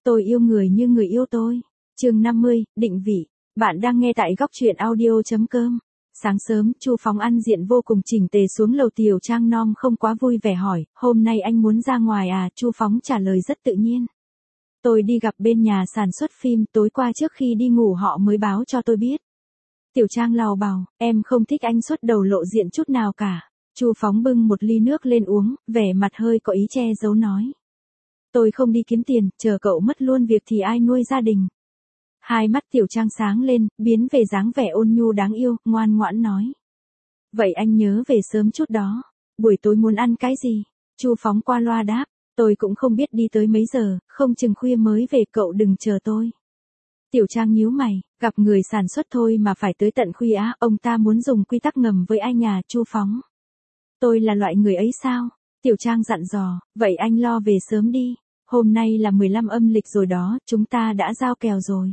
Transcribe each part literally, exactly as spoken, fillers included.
Tôi yêu người như người yêu tôi. Chương năm mươi, định vị. Bạn đang nghe tại góc truyện audio chấm com. Sáng sớm, Chu Phóng ăn diện vô cùng chỉnh tề xuống lầu. Tiểu Trang Nom không quá vui vẻ hỏi, hôm nay anh muốn ra ngoài à? Chu Phóng trả lời rất tự nhiên. Tôi đi gặp bên nhà sản xuất phim, tối qua trước khi đi ngủ họ mới báo cho tôi biết. Tiểu Trang lào bào, em không thích anh xuất đầu lộ diện chút nào cả. Chu Phóng bưng một ly nước lên uống, vẻ mặt hơi có ý che giấu nói. Tôi không đi kiếm tiền, chờ cậu mất luôn việc thì ai nuôi gia đình. Hai mắt Tiểu Trang sáng lên, biến về dáng vẻ ôn nhu đáng yêu, ngoan ngoãn nói. Vậy anh nhớ về sớm chút đó. Buổi tối muốn ăn cái gì? Chu Phóng qua loa đáp. Tôi cũng không biết đi tới mấy giờ, không chừng khuya mới về, cậu đừng chờ tôi. Tiểu Trang nhíu mày, gặp người sản xuất thôi mà phải tới tận khuya á, ông ta muốn dùng quy tắc ngầm với ai nhà? Chu Phóng. Tôi là loại người ấy sao? Tiểu Trang dặn dò, vậy anh lo về sớm đi. Hôm nay là mười lăm âm lịch rồi đó, chúng ta đã giao kèo rồi.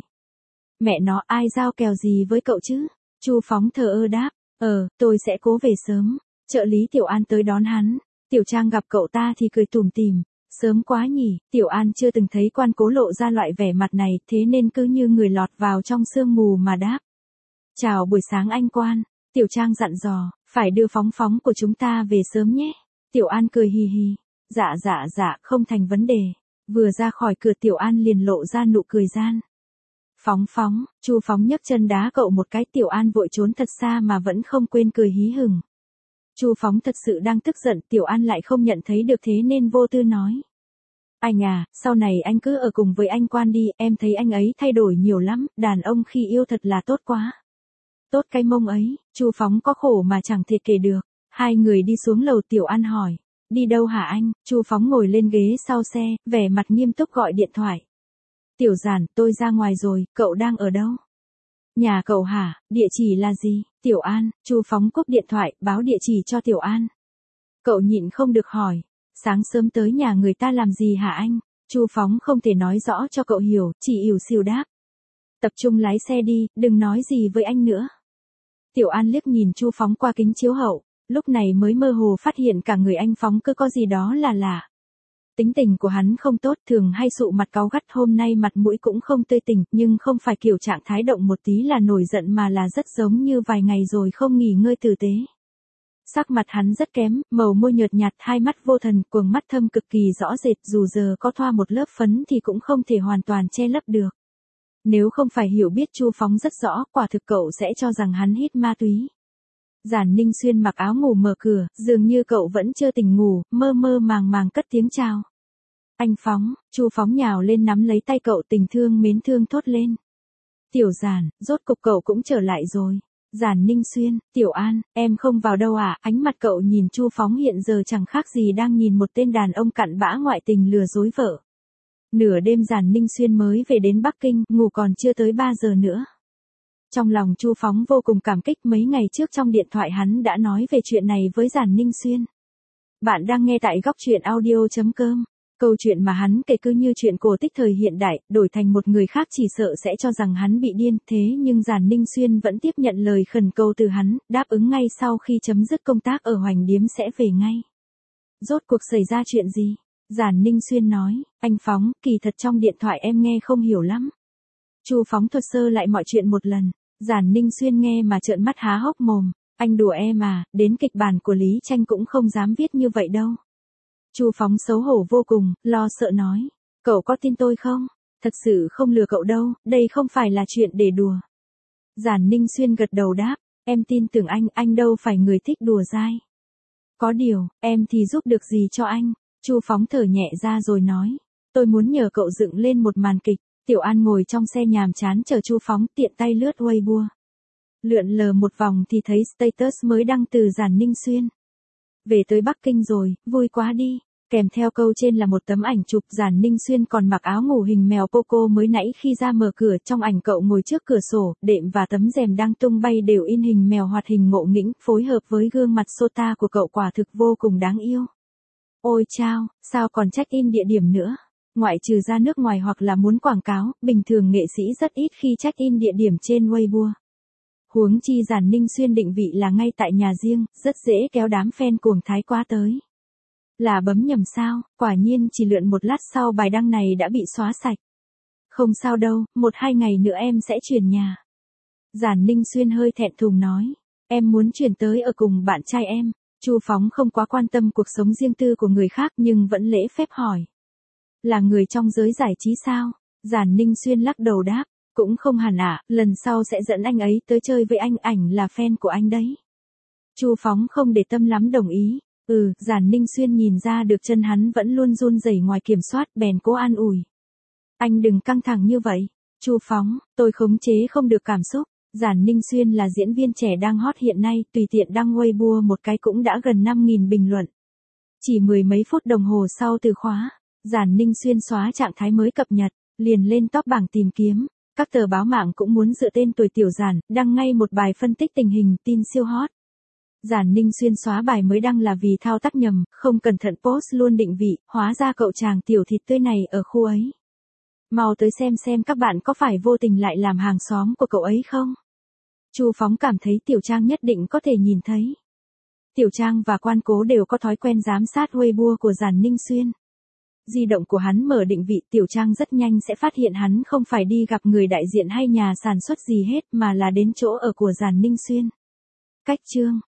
Mẹ nó, ai giao kèo gì với cậu chứ? Chu Phóng thờ ơ đáp, ờ, tôi sẽ cố về sớm. Trợ lý Tiểu An tới đón hắn. Tiểu Trang gặp cậu ta thì cười tủm tỉm. Sớm quá nhỉ, Tiểu An chưa từng thấy Quan Cố lộ ra loại vẻ mặt này, thế nên cứ như người lọt vào trong sương mù mà đáp. Chào buổi sáng anh Quan. Tiểu Trang dặn dò, phải đưa Phóng Phóng của chúng ta về sớm nhé. Tiểu An cười hì hì. Dạ dạ dạ, không thành vấn đề. Vừa ra khỏi cửa Tiểu An liền lộ ra nụ cười gian. Phóng Phóng, Chu Phóng nhấc chân đá cậu một cái. Tiểu An vội trốn thật xa mà vẫn không quên cười hí hửng. Chu Phóng thật sự đang tức giận, Tiểu An lại không nhận thấy được thế nên vô tư nói. Anh à, sau này anh cứ ở cùng với anh Quan đi, em thấy anh ấy thay đổi nhiều lắm, đàn ông khi yêu thật là tốt quá. Tốt cái mông ấy, Chu Phóng có khổ mà chẳng thể kể được. Hai người đi xuống lầu. Tiểu An hỏi, đi đâu hả anh? Chu Phóng ngồi lên ghế sau xe, vẻ mặt nghiêm túc gọi điện thoại. Tiểu Giản, tôi ra ngoài rồi, cậu đang ở đâu? Nhà cậu hả, địa chỉ là gì? Tiểu An. Chu Phóng cúp điện thoại, báo địa chỉ cho Tiểu An. Cậu nhịn không được hỏi, sáng sớm tới nhà người ta làm gì hả anh? Chu Phóng không thể nói rõ cho cậu hiểu, chỉ ỉu xìu đáp. Tập trung lái xe đi, đừng nói gì với anh nữa. Tiểu An liếc nhìn Chu Phóng qua kính chiếu hậu, lúc này mới mơ hồ phát hiện cả người anh Phóng cứ có gì đó là lạ. Tính tình của hắn không tốt, thường hay sụ mặt cáu gắt, hôm nay mặt mũi cũng không tươi tỉnh, nhưng không phải kiểu trạng thái động một tí là nổi giận mà là rất giống như vài ngày rồi không nghỉ ngơi tử tế. Sắc mặt hắn rất kém, màu môi nhợt nhạt, hai mắt vô thần, quầng mắt thâm cực kỳ rõ rệt, dù giờ có thoa một lớp phấn thì cũng không thể hoàn toàn che lấp được. Nếu không phải hiểu biết Chu Phóng rất rõ, quả thực cậu sẽ cho rằng hắn hít ma túy. Giản Ninh Xuyên mặc áo ngủ mở cửa, dường như cậu vẫn chưa tỉnh ngủ, mơ mơ màng màng cất tiếng chào. Anh Phóng. Chu Phóng nhào lên nắm lấy tay cậu, tình thương mến thương thốt lên. Tiểu Giản, rốt cục cậu cũng trở lại rồi. Giản Ninh Xuyên, Tiểu An, em không vào đâu à? Ánh mặt cậu nhìn Chu Phóng hiện giờ chẳng khác gì đang nhìn một tên đàn ông cặn bã ngoại tình lừa dối vợ. Nửa đêm Giản Ninh Xuyên mới về đến Bắc Kinh, ngủ còn chưa tới ba giờ nữa. Trong lòng Chu Phóng vô cùng cảm kích, mấy ngày trước trong điện thoại hắn đã nói về chuyện này với Giản Ninh Xuyên. Bạn đang nghe tại góc truyện audio chấm com. Câu chuyện mà hắn kể cứ như chuyện cổ tích thời hiện đại, đổi thành một người khác chỉ sợ sẽ cho rằng hắn bị điên, thế nhưng Giản Ninh Xuyên vẫn tiếp nhận lời khẩn cầu từ hắn, đáp ứng ngay sau khi chấm dứt công tác ở Hoành Điếm sẽ về ngay. Rốt cuộc xảy ra chuyện gì? Giản Ninh Xuyên nói, anh Phóng, kỳ thật trong điện thoại em nghe không hiểu lắm. Chu Phóng thuật sơ lại mọi chuyện một lần. Giản Ninh Xuyên nghe mà trợn mắt há hốc mồm, anh đùa em à, đến kịch bản của Lý Tranh cũng không dám viết như vậy đâu. Chu Phóng xấu hổ vô cùng, lo sợ nói, cậu có tin tôi không? Thật sự không lừa cậu đâu, đây không phải là chuyện để đùa. Giản Ninh Xuyên gật đầu đáp, em tin tưởng anh, anh đâu phải người thích đùa dai. Có điều, em thì giúp được gì cho anh? Chu Phóng thở nhẹ ra rồi nói, tôi muốn nhờ cậu dựng lên một màn kịch. Tiểu An ngồi trong xe nhàm chán chờ Chu Phóng, tiện tay lướt Weibo. Lượn lờ một vòng thì thấy status mới đăng từ Giản Ninh Xuyên. Về tới Bắc Kinh rồi, vui quá đi. Kèm theo câu trên là một tấm ảnh chụp Giản Ninh Xuyên còn mặc áo ngủ hình mèo Poco mới nãy khi ra mở cửa. Trong ảnh cậu ngồi trước cửa sổ, đệm và tấm rèm đang tung bay đều in hình mèo hoạt hình ngộ nghĩnh, phối hợp với gương mặt sota của cậu quả thực vô cùng đáng yêu. Ôi chao, sao còn check in địa điểm nữa? Ngoại trừ ra nước ngoài hoặc là muốn quảng cáo, bình thường nghệ sĩ rất ít khi check in địa điểm trên Weibo. Huống chi Giản Ninh Xuyên định vị là ngay tại nhà riêng, rất dễ kéo đám fan cuồng thái quá tới. Là bấm nhầm sao? Quả nhiên chỉ lượn một lát sau bài đăng này đã bị xóa sạch. Không sao đâu, một hai ngày nữa em sẽ chuyển nhà. Giản Ninh Xuyên hơi thẹn thùng nói. Em muốn chuyển tới ở cùng bạn trai em. Chu Phóng không quá quan tâm cuộc sống riêng tư của người khác nhưng vẫn lễ phép hỏi. Là người trong giới giải trí sao? Giản Ninh Xuyên lắc đầu đáp. Cũng không hẳn ạ, à, lần sau sẽ dẫn anh ấy tới chơi với anh, ảnh là fan của anh đấy. Chu Phóng không để tâm lắm đồng ý. Ừ, Giản Ninh Xuyên nhìn ra được chân hắn vẫn luôn run rẩy ngoài kiểm soát, bèn cố an ủi. Anh đừng căng thẳng như vậy. Chu Phóng, tôi khống chế không được cảm xúc. Giản Ninh Xuyên là diễn viên trẻ đang hot hiện nay, tùy tiện đăng Weibo một cái cũng đã gần năm nghìn bình luận. Chỉ mười mấy phút đồng hồ sau từ khóa, Giản Ninh Xuyên xóa trạng thái mới cập nhật, liền lên top bảng tìm kiếm. Các tờ báo mạng cũng muốn dựa tên tuổi tiểu Giản, đăng ngay một bài phân tích tình hình, tin siêu hot. Giản Ninh Xuyên xóa bài mới đăng là vì thao tác nhầm, không cẩn thận post luôn định vị, hóa ra cậu chàng tiểu thịt tươi này ở khu ấy. Mau tới xem xem các bạn có phải vô tình lại làm hàng xóm của cậu ấy không? Chu Phóng cảm thấy Tiểu Trang nhất định có thể nhìn thấy. Tiểu Trang và Quan Cố đều có thói quen giám sát Weibo của Giản Ninh Xuyên. Di động của hắn mở định vị, Tiểu Trang rất nhanh sẽ phát hiện hắn không phải đi gặp người đại diện hay nhà sản xuất gì hết mà là đến chỗ ở của Giản Ninh Xuyên. Cách chương